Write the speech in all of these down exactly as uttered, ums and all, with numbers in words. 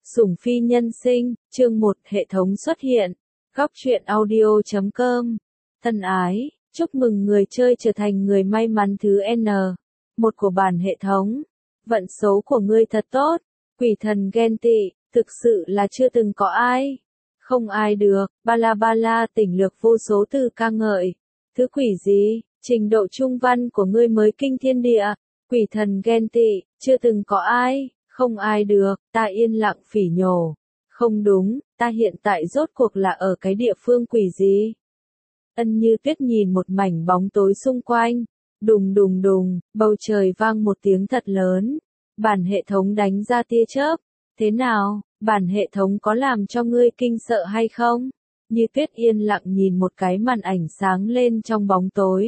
Sủng phi nhân sinh, chương một hệ thống xuất hiện. Góc truyện audio chấm com. Thân ái, chúc mừng người chơi trở thành người may mắn thứ N một của bản hệ thống. Vận số của ngươi thật tốt. Quỷ thần ghen tị, thực sự là chưa từng có ai. Không ai được, ba la ba la tỉnh lược vô số từ ca ngợi. Thứ quỷ gì, trình độ trung văn của ngươi mới kinh thiên địa. Quỷ thần ghen tị, chưa từng có ai. Không ai được, ta yên lặng phỉ nhổ. Không đúng, ta hiện tại rốt cuộc là ở cái địa phương quỷ gì? Ân Như Tuyết nhìn một mảnh bóng tối xung quanh. Đùng đùng đùng, bầu trời vang một tiếng thật lớn. Bản hệ thống đánh ra tia chớp. Thế nào, bản hệ thống có làm cho ngươi kinh sợ hay không? Như Tuyết yên lặng nhìn một cái màn ảnh sáng lên trong bóng tối.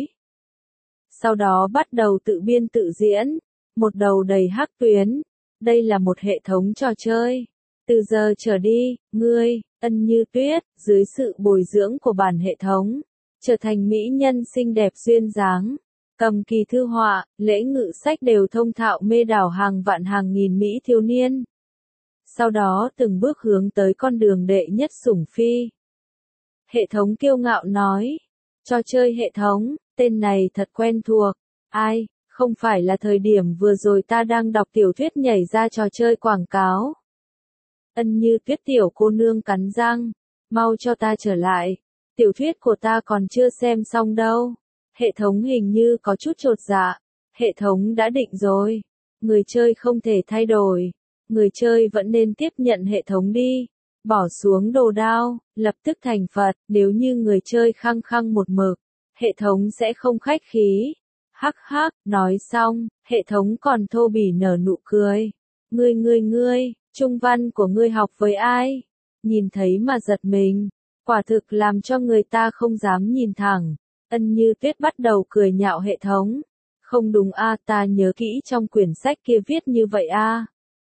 Sau đó bắt đầu tự biên tự diễn. Một đầu đầy hắc tuyến. Đây là một hệ thống trò chơi. Từ giờ trở đi, ngươi, Ân Như Tuyết, dưới sự bồi dưỡng của bản hệ thống, trở thành mỹ nhân xinh đẹp duyên dáng. Cầm kỳ thư họa, lễ ngự sách đều thông thạo mê đảo hàng vạn hàng nghìn mỹ thiếu niên. Sau đó từng bước hướng tới con đường đệ nhất sủng phi. Hệ thống kiêu ngạo nói. Trò chơi hệ thống, tên này thật quen thuộc. Ai? Không phải là thời điểm vừa rồi ta đang đọc tiểu thuyết nhảy ra trò chơi quảng cáo. Ân Như Tuyết tiểu cô nương cắn răng. Mau cho ta trở lại. Tiểu thuyết của ta còn chưa xem xong đâu. Hệ thống hình như có chút chột dạ. Hệ thống đã định rồi. Người chơi không thể thay đổi. Người chơi vẫn nên tiếp nhận hệ thống đi. Bỏ xuống đồ đao, lập tức thành Phật. Nếu như người chơi khăng khăng một mực, hệ thống sẽ không khách khí. Hắc hắc, nói xong, hệ thống còn thô bỉ nở nụ cười. Ngươi ngươi ngươi, trung văn của ngươi học với ai? Nhìn thấy mà giật mình, quả thực làm cho người ta không dám nhìn thẳng. Ân Như Tuyết bắt đầu cười nhạo hệ thống. Không đúng a, ta nhớ kỹ trong quyển sách kia viết như vậy a.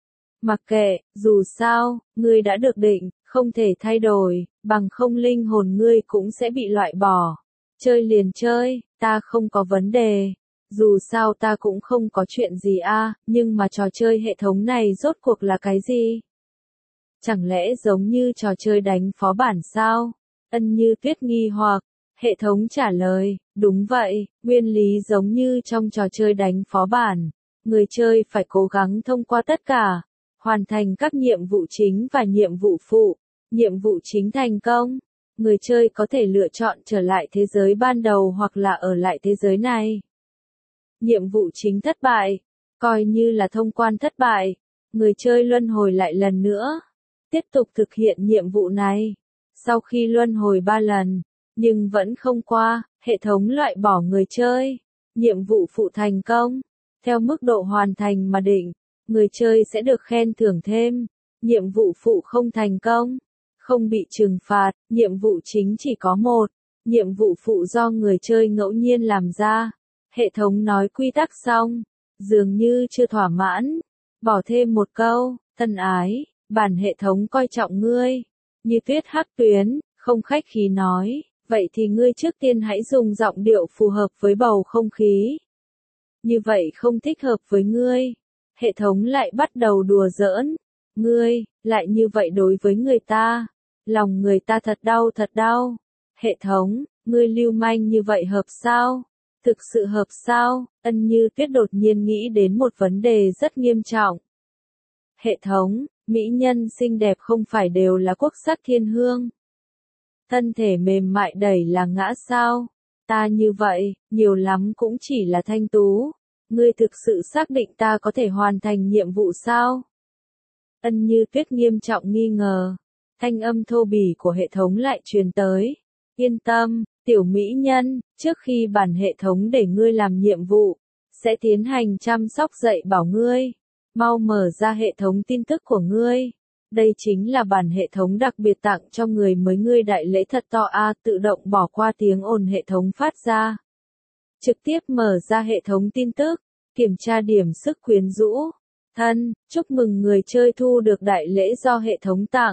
Mặc kệ, dù sao, ngươi đã được định, không thể thay đổi, bằng không linh hồn ngươi cũng sẽ bị loại bỏ. Chơi liền chơi, ta không có vấn đề. Dù sao ta cũng không có chuyện gì a, nhưng mà trò chơi hệ thống này rốt cuộc là cái gì? Chẳng lẽ giống như trò chơi đánh phó bản sao? Ân Như Tuyết nghi hoặc. Hệ thống trả lời, đúng vậy, nguyên lý giống như trong trò chơi đánh phó bản. Người chơi phải cố gắng thông qua tất cả, hoàn thành các nhiệm vụ chính và nhiệm vụ phụ. Nhiệm vụ chính thành công, người chơi có thể lựa chọn trở lại thế giới ban đầu hoặc là ở lại thế giới này. Nhiệm vụ chính thất bại, coi như là thông quan thất bại, người chơi luân hồi lại lần nữa, tiếp tục thực hiện nhiệm vụ này. Sau khi luân hồi ba lần, nhưng vẫn không qua, hệ thống loại bỏ người chơi. Nhiệm vụ phụ thành công, theo mức độ hoàn thành mà định, người chơi sẽ được khen thưởng thêm. Nhiệm vụ phụ không thành công, không bị trừng phạt, nhiệm vụ chính chỉ có một, nhiệm vụ phụ do người chơi ngẫu nhiên làm ra. Hệ thống nói quy tắc xong, dường như chưa thỏa mãn, bỏ thêm một câu, thân ái, bản hệ thống coi trọng ngươi. Như Tuyết hắc tuyến, không khách khí nói, vậy thì ngươi trước tiên hãy dùng giọng điệu phù hợp với bầu không khí. Như vậy không thích hợp với ngươi. Hệ thống lại bắt đầu đùa giỡn, ngươi, lại như vậy đối với người ta. Lòng người ta thật đau thật đau. Hệ thống, ngươi lưu manh như vậy hợp sao? Thực sự hợp sao? Ân Như Tuyết đột nhiên nghĩ đến một vấn đề rất nghiêm trọng. Hệ thống, mỹ nhân xinh đẹp không phải đều là quốc sắc thiên hương. Thân thể mềm mại đẩy là ngã sao? Ta như vậy, nhiều lắm cũng chỉ là thanh tú. Ngươi thực sự xác định ta có thể hoàn thành nhiệm vụ sao? Ân Như Tuyết nghiêm trọng nghi ngờ. Thanh âm thô bỉ của hệ thống lại truyền tới. Yên tâm, tiểu mỹ nhân, trước khi bản hệ thống để ngươi làm nhiệm vụ, sẽ tiến hành chăm sóc dạy bảo ngươi. Mau mở ra hệ thống tin tức của ngươi. Đây chính là bản hệ thống đặc biệt tặng cho người mới ngươi đại lễ thật to a, tự động bỏ qua tiếng ồn hệ thống phát ra. Trực tiếp mở ra hệ thống tin tức, kiểm tra điểm sức quyến rũ. Thân, chúc mừng người chơi thu được đại lễ do hệ thống tặng.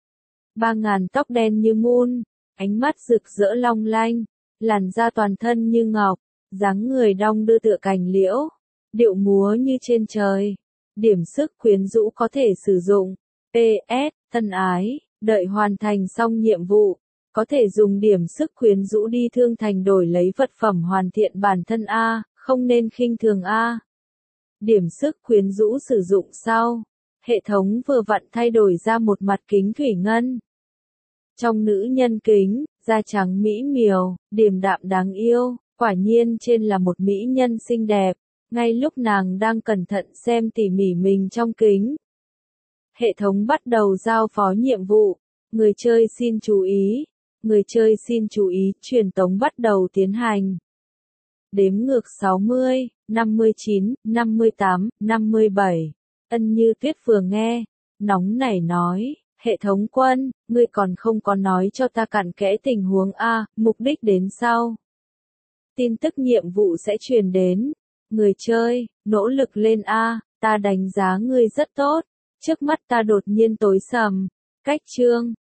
Ba ngàn tóc đen như mun, ánh mắt rực rỡ long lanh, làn da toàn thân như ngọc, dáng người đong đưa tựa cành liễu, điệu múa như trên trời. Điểm sức quyến rũ có thể sử dụng, pê ét, thân ái, đợi hoàn thành xong nhiệm vụ, có thể dùng điểm sức quyến rũ đi thương thành đổi lấy vật phẩm hoàn thiện bản thân A, không nên khinh thường A. Điểm sức quyến rũ sử dụng sau. Hệ thống vừa vặn thay đổi ra một mặt kính thủy ngân. Trong nữ nhân kính, da trắng mỹ miều, điềm đạm đáng yêu, quả nhiên trên là một mỹ nhân xinh đẹp. Ngay lúc nàng đang cẩn thận xem tỉ mỉ mình trong kính, hệ thống bắt đầu giao phó nhiệm vụ. Người chơi xin chú ý. Người chơi xin chú ý, truyền tống bắt đầu tiến hành. Đếm ngược sáu mươi, năm mươi chín, năm mươi tám, năm mươi bảy. Ân Như Tuyết vừa nghe, nóng nảy nói, hệ thống quân, ngươi còn không có nói cho ta cặn kẽ tình huống A, mục đích đến sau. Tin tức nhiệm vụ sẽ truyền đến. Người chơi, nỗ lực lên A, ta đánh giá ngươi rất tốt. Trước mắt ta đột nhiên tối sầm. Cách chương.